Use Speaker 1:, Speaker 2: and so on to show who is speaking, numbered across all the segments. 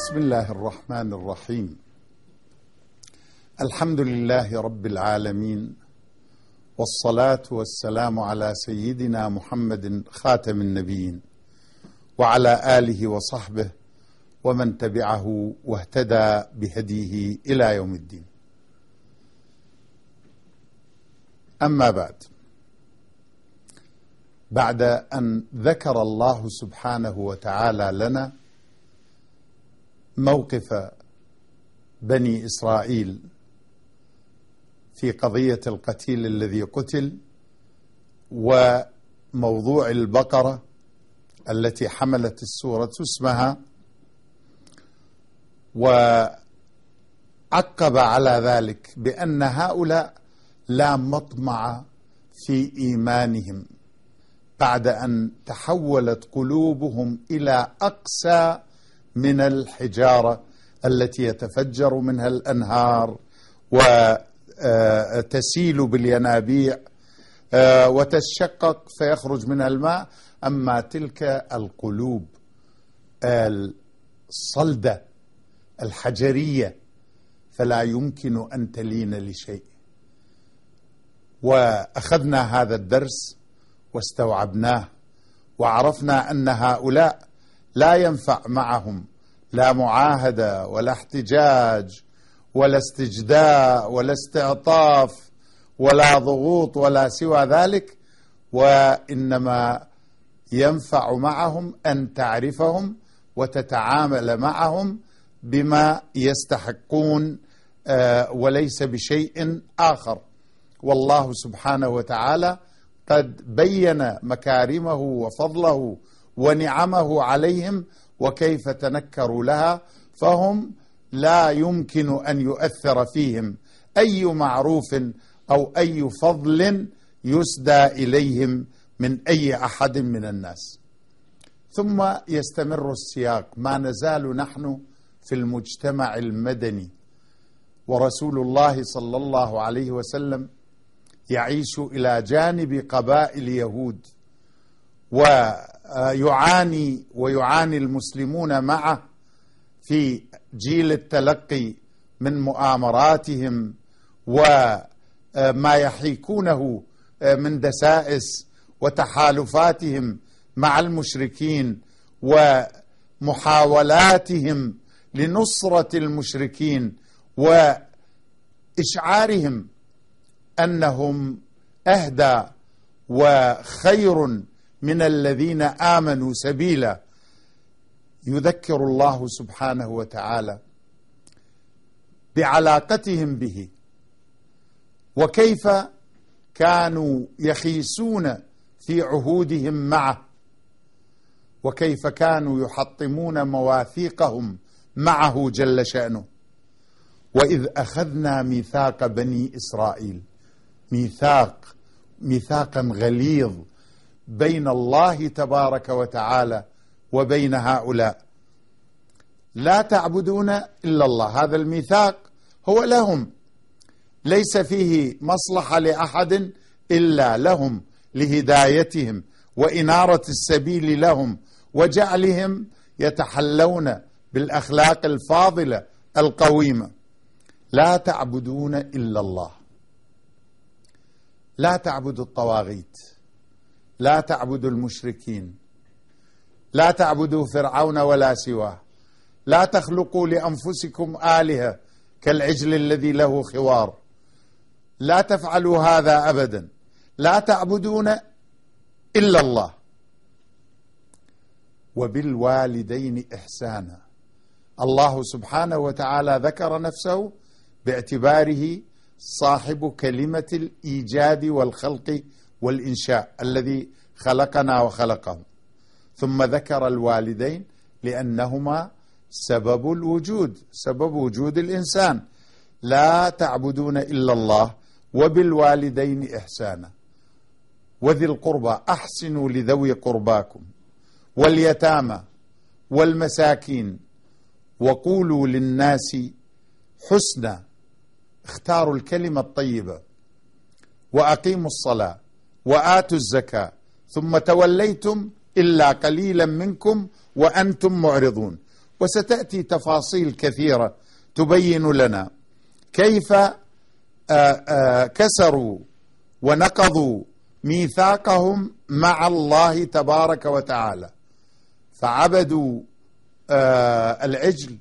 Speaker 1: بسم الله الرحمن الرحيم. الحمد لله رب العالمين، والصلاة والسلام على سيدنا محمد خاتم النبيين وعلى آله وصحبه ومن تبعه واهتدى بهديه إلى يوم الدين. أما بعد أن ذكر الله سبحانه وتعالى لنا موقف بني إسرائيل في قضية القتيل الذي قتل وموضوع البقرة التي حملت السورة اسمها، وعقب على ذلك بأن هؤلاء لا مطمع في إيمانهم بعد أن تحولت قلوبهم إلى أقسى من الحجارة التي يتفجر منها الأنهار وتسيل بالينابيع وتشقق فيخرج منها الماء. أما تلك القلوب الصلدة الحجرية فلا يمكن أن تلين لشيء. وأخذنا هذا الدرس واستوعبناه وعرفنا أن هؤلاء لا ينفع معهم لا معاهدة ولا احتجاج ولا استجداء ولا استعطاف ولا ضغوط ولا سوى ذلك، وإنما ينفع معهم أن تعرفهم وتتعامل معهم بما يستحقون وليس بشيء آخر. والله سبحانه وتعالى قد بين مكارمه وفضله ونعمه عليهم وكيف تنكروا لها، فهم لا يمكن أن يؤثر فيهم أي معروف أو أي فضل يسدى إليهم من أي أحد من الناس. ثم يستمر السياق، ما نزال نحن في المجتمع المدني، ورسول الله صلى الله عليه وسلم يعيش إلى جانب قبائل يهود ويعاني المسلمون معه في جيل التلقي من مؤامراتهم وما يحيكونه من دسائس وتحالفاتهم مع المشركين ومحاولاتهم لنصرة المشركين وإشعارهم أنهم أهدى وخير من الذين آمنوا سبيلا. يذكر الله سبحانه وتعالى بعلاقتهم به وكيف كانوا يخيسون في عهودهم معه وكيف كانوا يحطمون مواثيقهم معه جل شأنه. وإذ أخذنا ميثاق بني إسرائيل، ميثاقا غليظ بين الله تبارك وتعالى وبين هؤلاء، لا تعبدون إلا الله. هذا الميثاق هو لهم، ليس فيه مصلحة لأحد إلا لهم، لهدايتهم وإنارة السبيل لهم وجعلهم يتحلون بالأخلاق الفاضلة القويمة. لا تعبدون إلا الله، لا تعبدوا الطواغيت، لا تعبدوا المشركين، لا تعبدوا فرعون ولا سواه، لا تخلقوا لأنفسكم آلهة كالعجل الذي له خوار، لا تفعلوا هذا أبدا، لا تعبدون إلا الله. وبالوالدين إحسانا. الله سبحانه وتعالى ذكر نفسه باعتباره صاحب كلمة الإيجاد والخلق والإنشاء الذي خلقنا وخلقهم، ثم ذكر الوالدين لأنهما سبب الوجود، سبب وجود الإنسان. لا تعبدون إلا الله وبالوالدين إحسانا وذي القربى أحسنوا لذوي قرباكم واليتامى والمساكين وقولوا للناس حسنا. اختاروا الكلمة الطيبة وأقيموا الصلاة وآتوا الزكاة ثم توليتم إلا قليلا منكم وأنتم معرضون. وستأتي تفاصيل كثيرة تبين لنا كيف كسروا ونقضوا ميثاقهم مع الله تبارك وتعالى، فعبدوا العجل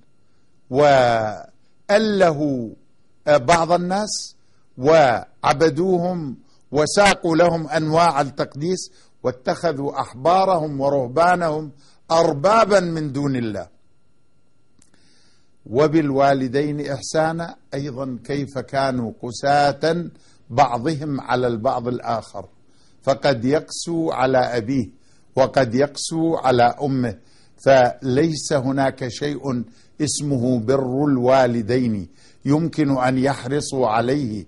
Speaker 1: وألهوا بعض الناس وعبدوهم وساقوا لهم أنواع التقديس، واتخذوا أحبارهم ورهبانهم أربابا من دون الله. وبالوالدين إحسانا، أيضا كيف كانوا قساة بعضهم على البعض الآخر، فقد يقسو على أبيه وقد يقسو على أمه، فليس هناك شيء اسمه بر الوالدين يمكن أن يحرصوا عليه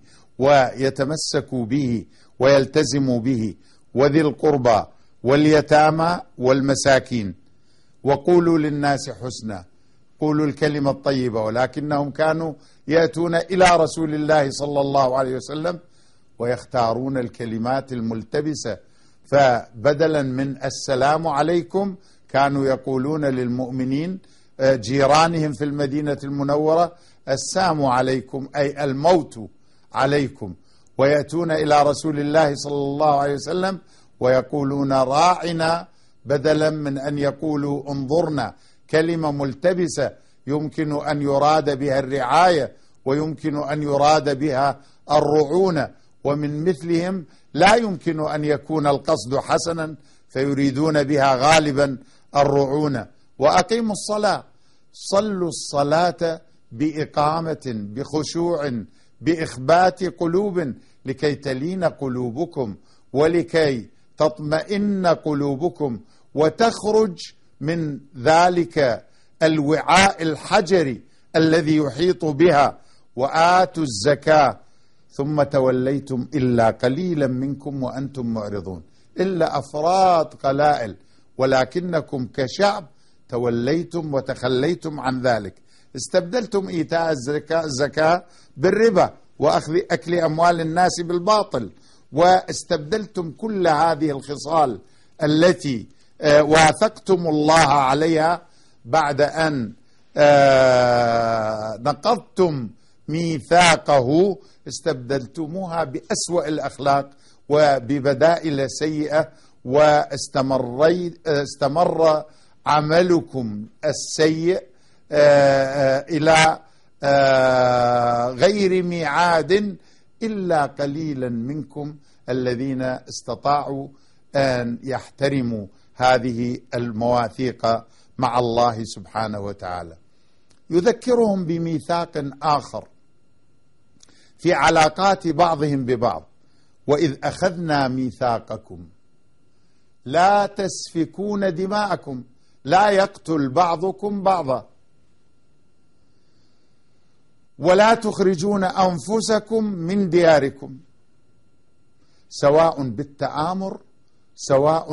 Speaker 1: ويتمسكوا به ويلتزموا به، وذي القربى واليتامى والمساكين، وقولوا للناس حسنا، قولوا الكلمة الطيبة. ولكنهم كانوا يأتون إلى رسول الله صلى الله عليه وسلم ويختارون الكلمات الملتبسة، فبدلا من السلام عليكم كانوا يقولون للمؤمنين جيرانهم في المدينة المنورة السلام عليكم، أي الموت عليكم. ويأتون إلى رسول الله صلى الله عليه وسلم ويقولون راعنا، بدلا من أن يقولوا انظرنا، كلمة ملتبسة يمكن أن يراد بها الرعاية ويمكن أن يراد بها الرعونة، ومن مثلهم لا يمكن أن يكون القصد حسنا فيريدون بها غالبا الرعونة. وأقيموا الصلاة، صلوا الصلاة بإقامة بخشوع بإخبات قلوب لكي تلين قلوبكم ولكي تطمئن قلوبكم وتخرج من ذلك الوعاء الحجري الذي يحيط بها. وآتوا الزكاة ثم توليتم إلا قليلا منكم وأنتم معرضون، إلا أفراد قلائل، ولكنكم كشعب توليتم وتخليتم عن ذلك، استبدلتم إيتاء الزكاة بالربا وأخذ أكل أموال الناس بالباطل، واستبدلتم كل هذه الخصال التي واثقتم الله عليها بعد أن نقضتم ميثاقه، استبدلتموها بأسوأ الأخلاق وببدائل سيئة، واستمر عملكم السيء إلى غير ميعاد إلا قليلا منكم الذين استطاعوا أن يحترموا هذه المواثيق مع الله سبحانه وتعالى. يذكرهم بميثاق آخر في علاقات بعضهم ببعض: وإذ أخذنا ميثاقكم لا تسفكون دماءكم، لا يقتل بعضكم بعضا، ولا تخرجون أنفسكم من دياركم، سواء بالتآمر سواء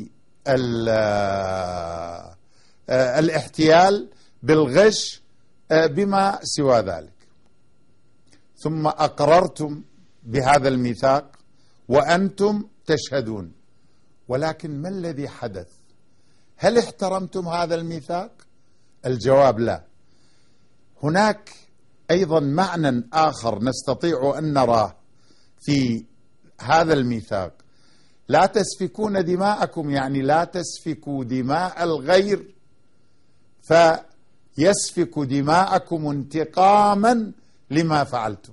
Speaker 1: بالاحتيال بالغش بما سوى ذلك. ثم أقررتم بهذا الميثاق وأنتم تشهدون. ولكن ما الذي حدث؟ هل احترمتم هذا الميثاق؟ الجواب لا. هناك أيضا معنى آخر نستطيع أن نراه في هذا الميثاق: لا تسفكون دماءكم، يعني لا تسفكوا دماء الغير فيسفك دماءكم انتقاما لما فعلتم.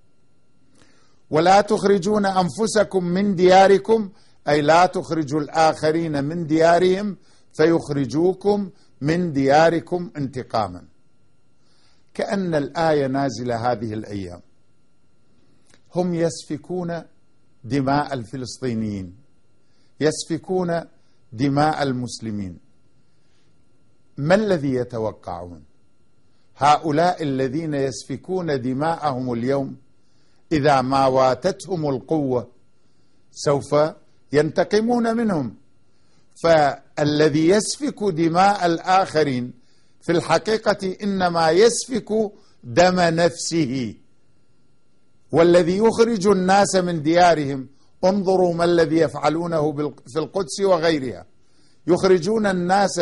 Speaker 1: ولا تخرجون أنفسكم من دياركم، أي لا تخرجوا الآخرين من ديارهم فيخرجوكم من دياركم انتقاما. كأن الآية نازلة هذه الأيام. هم يسفكون دماء الفلسطينيين، يسفكون دماء المسلمين. ما الذي يتوقعون؟ هؤلاء الذين يسفكون دماءهم اليوم إذا ما واتتهم القوة سوف ينتقمون منهم. فالذي يسفك دماء الآخرين في الحقيقة إنما يسفك دم نفسه. والذي يخرج الناس من ديارهم، انظروا ما الذي يفعلونه في القدس وغيرها، يخرجون الناس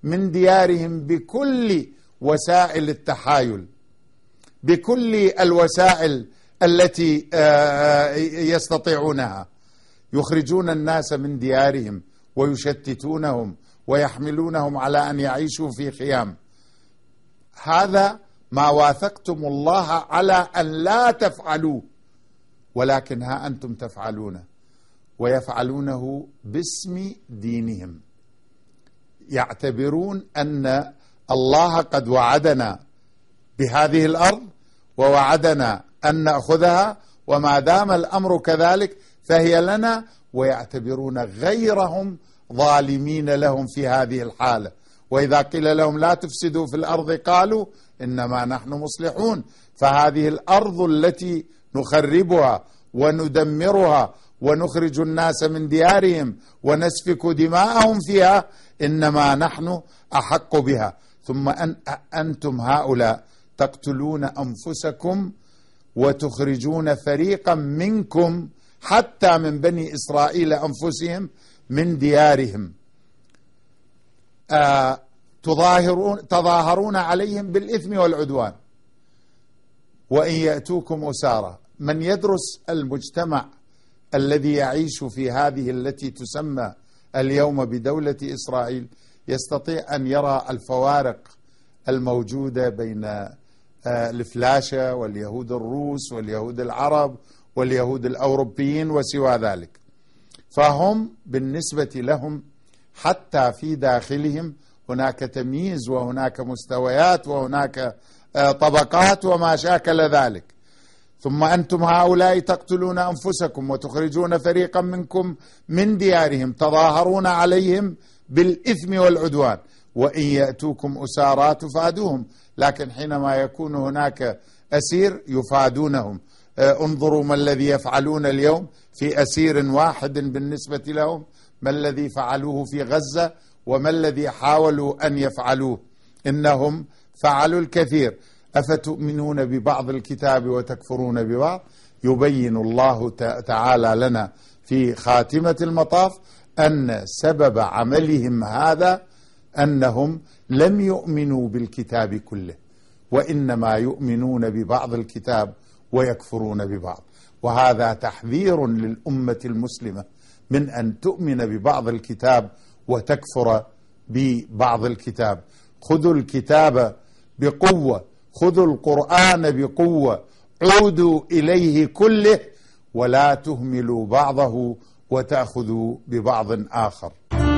Speaker 1: من ديارهم بكل وسائل التحايل، بكل الوسائل التي يستطيعونها، يخرجون الناس من ديارهم ويشتتونهم ويحملونهم على أن يعيشوا في خيام. هذا ما واثقتم الله على أن لا تفعلوه، ولكن ها أنتم تفعلونه، ويفعلونه باسم دينهم. يعتبرون أن الله قد وعدنا بهذه الأرض ووعدنا أن نأخذها، وما دام الأمر كذلك فهي لنا، ويعتبرون غيرهم ظالمين لهم في هذه الحالة. وإذا قيل لهم لا تفسدوا في الأرض قالوا إنما نحن مصلحون. فهذه الأرض التي نخربها وندمرها ونخرج الناس من ديارهم ونسفك دماءهم فيها إنما نحن أحق بها. ثم أنتم هؤلاء تقتلون أنفسكم وتخرجون فريقا منكم حتى من بني إسرائيل أنفسهم من ديارهم، تظاهرون عليهم بالإثم والعدوان. وإن يأتوكم أسارى. من يدرس المجتمع الذي يعيش في هذه التي تسمى اليوم بدولة إسرائيل يستطيع أن يرى الفوارق الموجودة بين الفلاشة واليهود الروس واليهود العرب واليهود الأوروبيين وسوى ذلك. فهم بالنسبة لهم حتى في داخلهم هناك تمييز وهناك مستويات وهناك طبقات وما شاكل ذلك. ثم أنتم هؤلاء تقتلون أنفسكم وتخرجون فريقا منكم من ديارهم تظاهرون عليهم بالإثم والعدوان. وإن يأتوكم أسارى تفادوهم، لكن حينما يكون هناك أسير يفادونهم. انظروا ما الذي يفعلون اليوم في أسير واحد بالنسبة لهم، ما الذي فعلوه في غزة وما الذي حاولوا أن يفعلوه. إنهم فعلوا الكثير. أفتؤمنون ببعض الكتاب وتكفرون ببعض. يبين الله تعالى لنا في خاتمة المطاف أن سبب عملهم هذا أنهم لم يؤمنوا بالكتاب كله، وإنما يؤمنون ببعض الكتاب ويكفرون ببعض. وهذا تحذير للأمة المسلمة من أن تؤمن ببعض الكتاب وتكفر ببعض الكتاب. خذوا الكتاب بقوة، خذوا القرآن بقوة، عودوا إليه كله ولا تهملوا بعضه وتأخذوا ببعض آخر.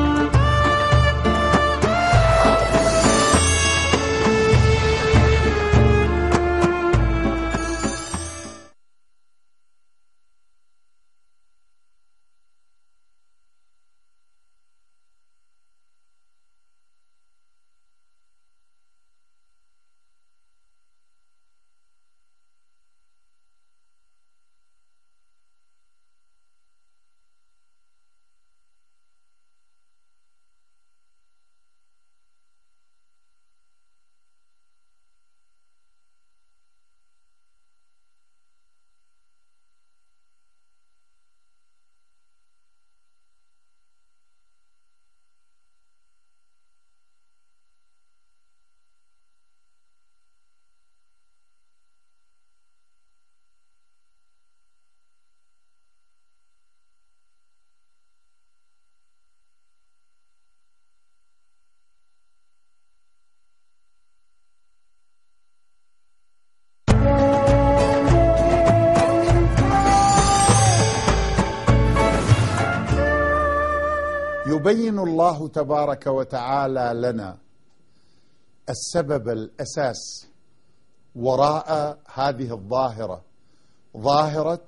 Speaker 1: يبين الله تبارك وتعالى لنا السبب الأساس وراء هذه الظاهرة، ظاهرة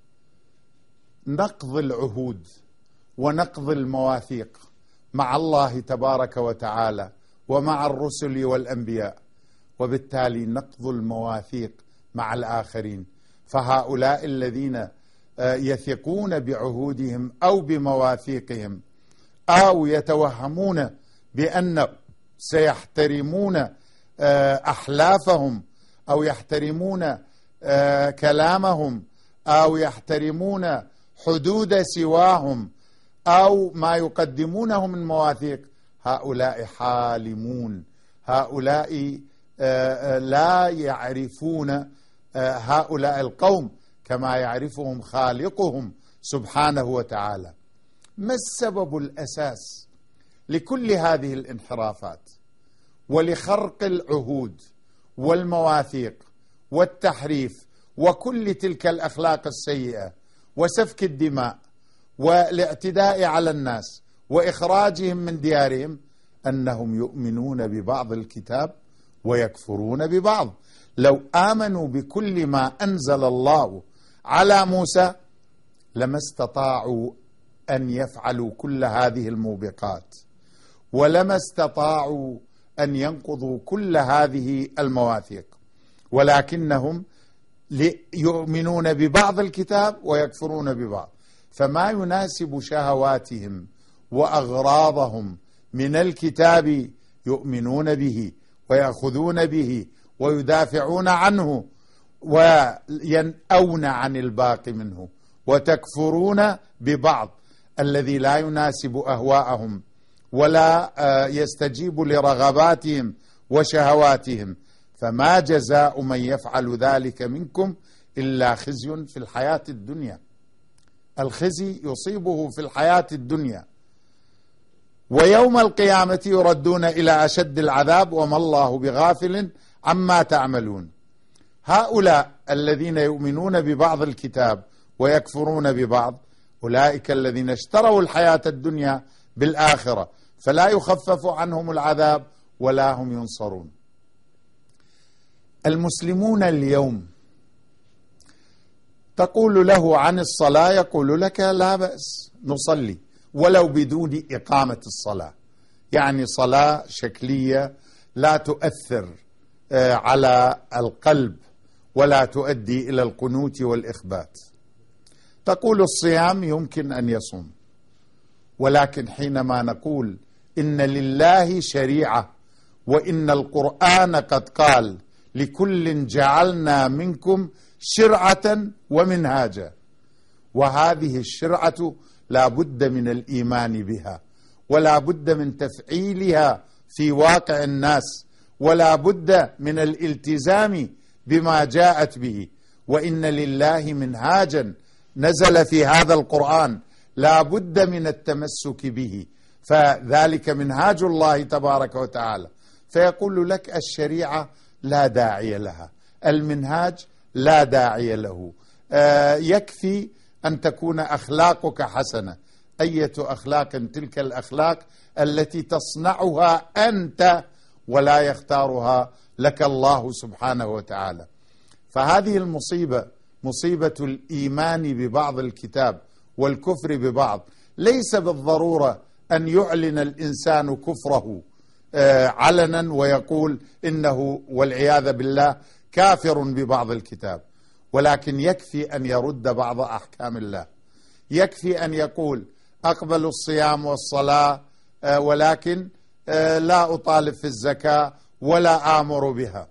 Speaker 1: نقض العهود ونقض المواثيق مع الله تبارك وتعالى ومع الرسل والأنبياء، وبالتالي نقض المواثيق مع الآخرين. فهؤلاء الذين يثقون بعهودهم أو بمواثيقهم أو يتوهمون بأن سيحترمون أحلافهم أو يحترمون كلامهم أو يحترمون حدود سواهم أو ما يقدمونه من مواثيق، هؤلاء حالمون، هؤلاء لا يعرفون هؤلاء القوم كما يعرفهم خالقهم سبحانه وتعالى. ما السبب الأساس لكل هذه الانحرافات ولخرق العهود والمواثيق والتحريف وكل تلك الأخلاق السيئة وسفك الدماء والاعتداء على الناس وإخراجهم من ديارهم؟ أنهم يؤمنون ببعض الكتاب ويكفرون ببعض. لو آمنوا بكل ما أنزل الله على موسى لما استطاعوا أن يفعلوا كل هذه الموبقات، ولما استطاعوا أن ينقضوا كل هذه المواثيق، ولكنهم يؤمنون ببعض الكتاب ويكفرون ببعض. فما يناسب شهواتهم وأغراضهم من الكتاب يؤمنون به ويأخذون به ويدافعون عنه وينأون عن الباقي منه، وتكفرون ببعض الذي لا يناسب أهواءهم ولا يستجيب لرغباتهم وشهواتهم. فما جزاء من يفعل ذلك منكم إلا خزي في الحياة الدنيا. الخزي يصيبه في الحياة الدنيا، ويوم القيامة يردون إلى أشد العذاب وما الله بغافل عما تعملون. هؤلاء الذين يؤمنون ببعض الكتاب ويكفرون ببعض أولئك الذين اشتروا الحياة الدنيا بالآخرة، فلا يخفف عنهم العذاب ولا هم ينصرون. المسلمون اليوم تقول له عن الصلاة يقول لك لا بأس نصلي ولو بدون إقامة الصلاة، يعني صلاة شكلية لا تؤثر على القلب ولا تؤدي إلى القنوت والإخبات. تقول الصيام يمكن أن يصوم، ولكن حينما نقول إن لله شريعة وإن القرآن قد قال لكل جعلنا منكم شرعة ومنهاجا، وهذه الشرعة لا بد من الإيمان بها ولا بد من تفعيلها في واقع الناس ولا بد من الالتزام بما جاءت به. وإن لله منهاجا نزل في هذا القرآن لا بد من التمسك به، فذلك منهاج الله تبارك وتعالى. فيقول لك الشريعة لا داعي لها، المنهاج لا داعي له، يكفي أن تكون أخلاقك حسنة. أية أخلاق تلك الأخلاق التي تصنعها أنت ولا يختارها لك الله سبحانه وتعالى. فهذه المصيبة، مصيبة الإيمان ببعض الكتاب والكفر ببعض، ليس بالضرورة أن يعلن الإنسان كفره علنا ويقول إنه والعياذ بالله كافر ببعض الكتاب، ولكن يكفي أن يرد بعض أحكام الله، يكفي أن يقول أقبل الصيام والصلاة ولكن لا أطالب في الزكاة ولا آمر بها،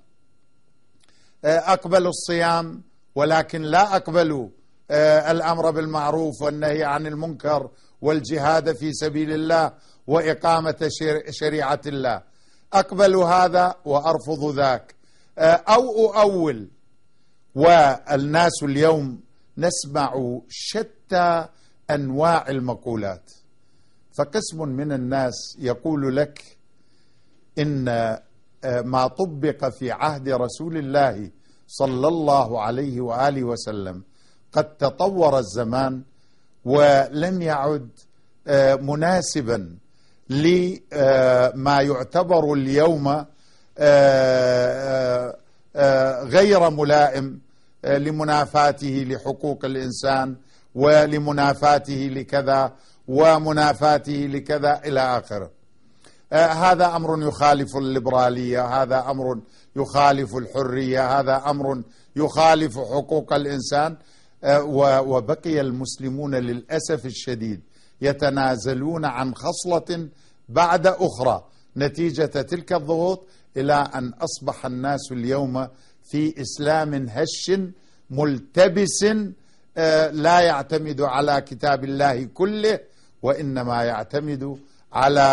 Speaker 1: أقبل الصيام ولكن لا أقبل الأمر بالمعروف والنهي عن المنكر والجهاد في سبيل الله وإقامة شريعة الله، أقبل هذا وأرفض ذاك أو أؤول. والناس اليوم نسمع شتى أنواع المقولات، فقسم من الناس يقول لك إن ما طبق في عهد رسول الله صلى الله عليه وآله وسلم قد تطور الزمان ولم يعد مناسبا لما يعتبر اليوم غير ملائم لمنافاته لحقوق الإنسان ولمنافاته لكذا ومنافاته لكذا إلى آخره. هذا أمر يخالف الليبرالية، هذا أمر يخالف الحرية، هذا أمر يخالف حقوق الإنسان. وبقي المسلمون للأسف الشديد يتنازلون عن خصلة بعد أخرى نتيجة تلك الضغوط، إلى أن أصبح الناس اليوم في إسلام هش ملتبس لا يعتمد على كتاب الله كله، وإنما يعتمد على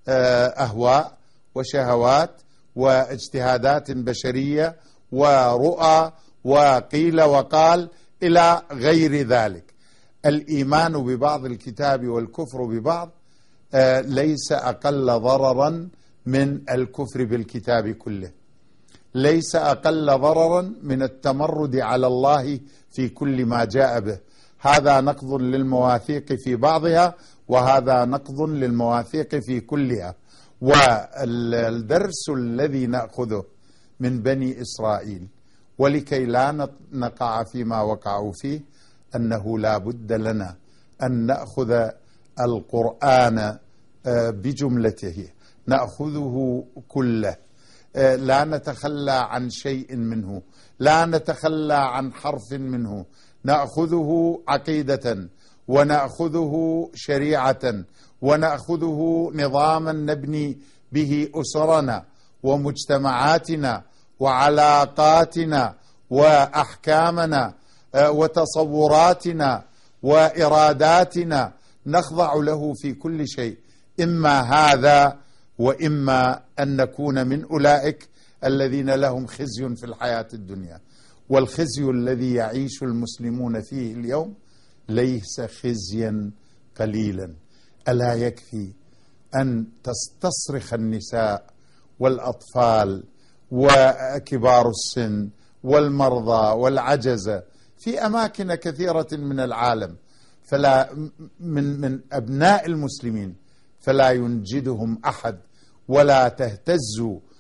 Speaker 1: أهواء وشهوات واجتهادات بشرية ورؤى وقيل وقال إلى غير ذلك. الإيمان ببعض الكتاب والكفر ببعض ليس أقل ضررا من الكفر بالكتاب كله، ليس أقل ضررا من التمرد على الله في كل ما جاء به. هذا نقض للمواثيق في بعضها وهذا نقض للمواثيق في كلها. والدرس الذي نأخذه من بني إسرائيل ولكي لا نقع فيما وقعوا فيه أنه لا بد لنا أن نأخذ القرآن بجملته، نأخذه كله، لا نتخلى عن شيء منه، لا نتخلى عن حرف منه، نأخذه عقيدة ونأخذه شريعة ونأخذه نظاما نبني به أسرنا ومجتمعاتنا وعلاقاتنا وأحكامنا وتصوراتنا وإراداتنا، نخضع له في كل شيء. إما هذا وإما أن نكون من أولئك الذين لهم خزي في الحياة الدنيا. والخزي الذي يعيش المسلمون فيه اليوم ليس خزيا قليلا. ألا يكفي أن تستصرخ النساء والأطفال وكبار السن والمرضى والعجزة في أماكن كثيرة من العالم، فلا من أبناء المسلمين، فلا ينجدهم أحد ولا تهتز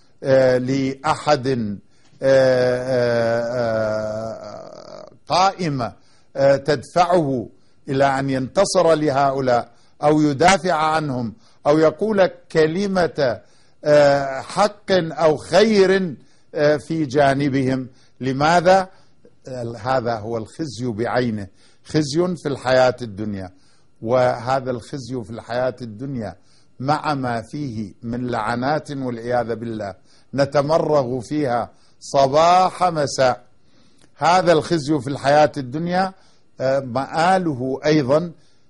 Speaker 1: لأحد قائمة تدفعه إلى أن ينتصر لهؤلاء أو يدافع عنهم أو يقول كلمة حق أو خير في جانبهم. لماذا؟ هذا هو الخزي بعينه، خزي في الحياة الدنيا. وهذا الخزي في الحياة الدنيا مع ما فيه من لعنات والعياذ بالله نتمرغ فيها صباح مساء، هذا الخزي في الحياة الدنيا مآله أيضا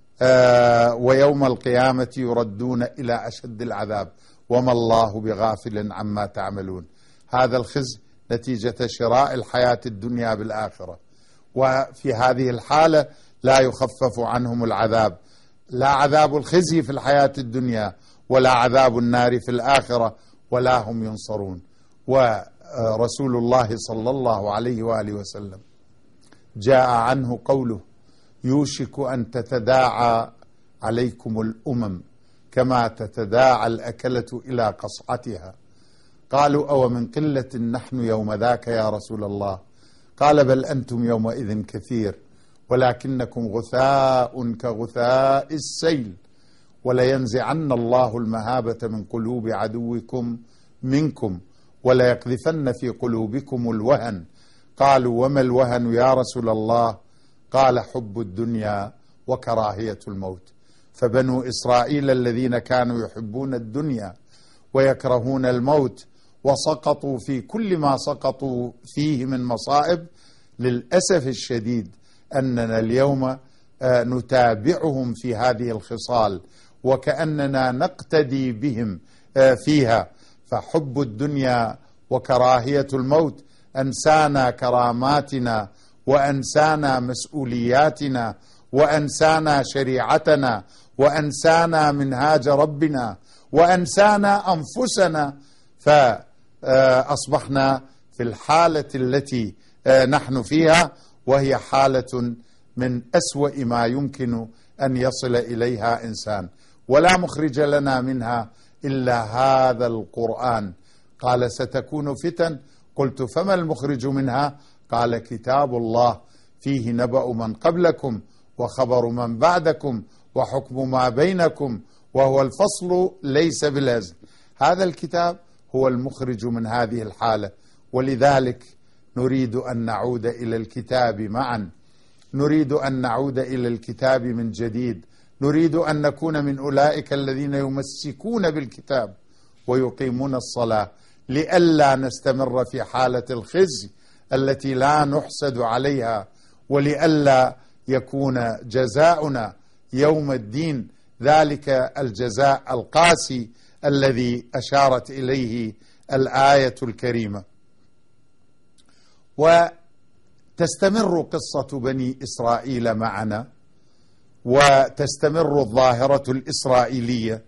Speaker 1: ويوم القيامة يردون إلى أشد العذاب وما الله بغافل عما تعملون. هذا الخزي نتيجة شراء الحياة الدنيا بالآخرة، وفي هذه الحالة لا يخفف عنهم العذاب، لا عذاب الخزي في الحياة الدنيا ولا عذاب النار في الآخرة، ولا هم ينصرون. ورسول الله صلى الله عليه وآله وسلم جاء عنه قوله: يوشك أن تتداعى عليكم الأمم كما تتداعى الأكلة إلى قصعتها. قالوا: أو من قلة نحن يوم ذاك يا رسول الله؟ قال: بل أنتم يومئذ كثير ولكنكم غثاء كغثاء السيل، ولينزعن الله المهابة من قلوب عدوكم منكم وليقذفن في قلوبكم الوهن. قالوا: وما الوهن يا رسول الله؟ قال: حب الدنيا وكراهية الموت. فبنو إسرائيل الذين كانوا يحبون الدنيا ويكرهون الموت وسقطوا في كل ما سقطوا فيه من مصائب، للأسف الشديد أننا اليوم نتابعهم في هذه الخصال وكأننا نقتدي بهم فيها. فحب الدنيا وكراهية الموت أنسانا كراماتنا وأنسانا مسؤولياتنا وأنسانا شريعتنا وأنسانا منهاج ربنا وأنسانا أنفسنا، فأصبحنا في الحالة التي نحن فيها، وهي حالة من أسوأ ما يمكن أن يصل إليها إنسان، ولا مخرج لنا منها إلا هذا القرآن. قال: ستكون فتن. قلت: فما المخرج منها؟ قال: كتاب الله فيه نبأ من قبلكم وخبر من بعدكم وحكم ما بينكم وهو الفصل ليس بالهزل. هذا الكتاب هو المخرج من هذه الحالة، ولذلك نريد أن نعود إلى الكتاب معا، نريد أن نعود إلى الكتاب من جديد، نريد أن نكون من أولئك الذين يمسكون بالكتاب ويقيمون الصلاة، لئلا نستمر في حالة الخزي التي لا نحسد عليها، ولئلا يكون جزاؤنا يوم الدين ذلك الجزاء القاسي الذي أشارت إليه الآية الكريمة. وتستمر قصة بني إسرائيل معنا، وتستمر الظاهرة الإسرائيلية،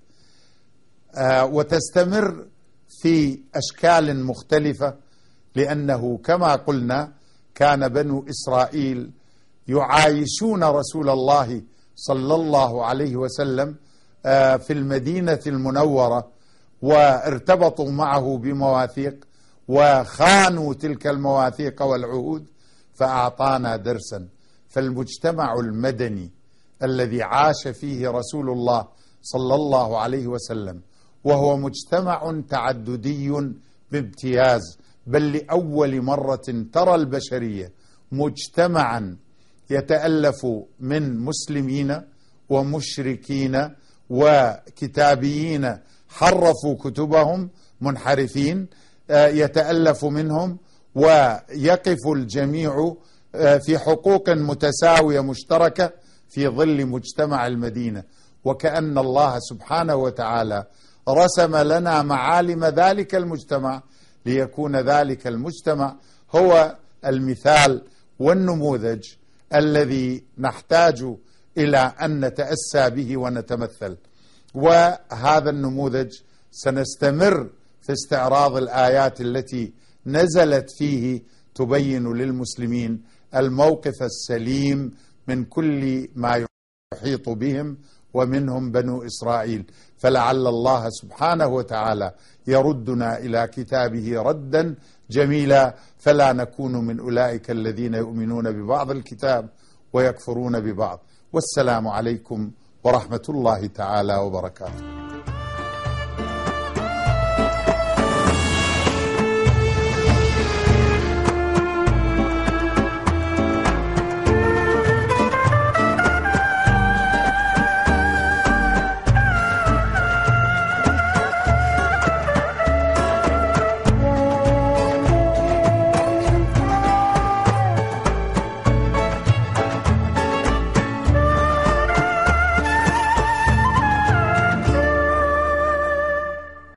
Speaker 1: وتستمر في أشكال مختلفة، لأنه كما قلنا كان بنو إسرائيل يعايشون رسول الله صلى الله عليه وسلم في المدينة المنورة، وارتبطوا معه بمواثيق وخانوا تلك المواثيق والعهود، فأعطانا درسا. فالمجتمع المدني الذي عاش فيه رسول الله صلى الله عليه وسلم، وهو مجتمع تعددي بامتياز، بل لأول مرة ترى البشرية مجتمعا يتألف من مسلمين ومشركين وكتابيين حرفوا كتبهم منحرفين، يتألف منهم ويقف الجميع في حقوق متساوية مشتركة في ظل مجتمع المدينة. وكأن الله سبحانه وتعالى رسم لنا معالم ذلك المجتمع، ليكون ذلك المجتمع هو المثال والنموذج الذي نحتاج إلى أن نتأسى به ونتمثل. وهذا النموذج سنستمر في استعراض الآيات التي نزلت فيه تبين للمسلمين الموقف السليم من كل ما يحيط بهم، ومنهم بنو إسرائيل. فلعل الله سبحانه وتعالى يردنا إلى كتابه ردا جميلا، فلا نكون من أولئك الذين يؤمنون ببعض الكتاب ويكفرون ببعض. والسلام عليكم ورحمة الله تعالى وبركاته.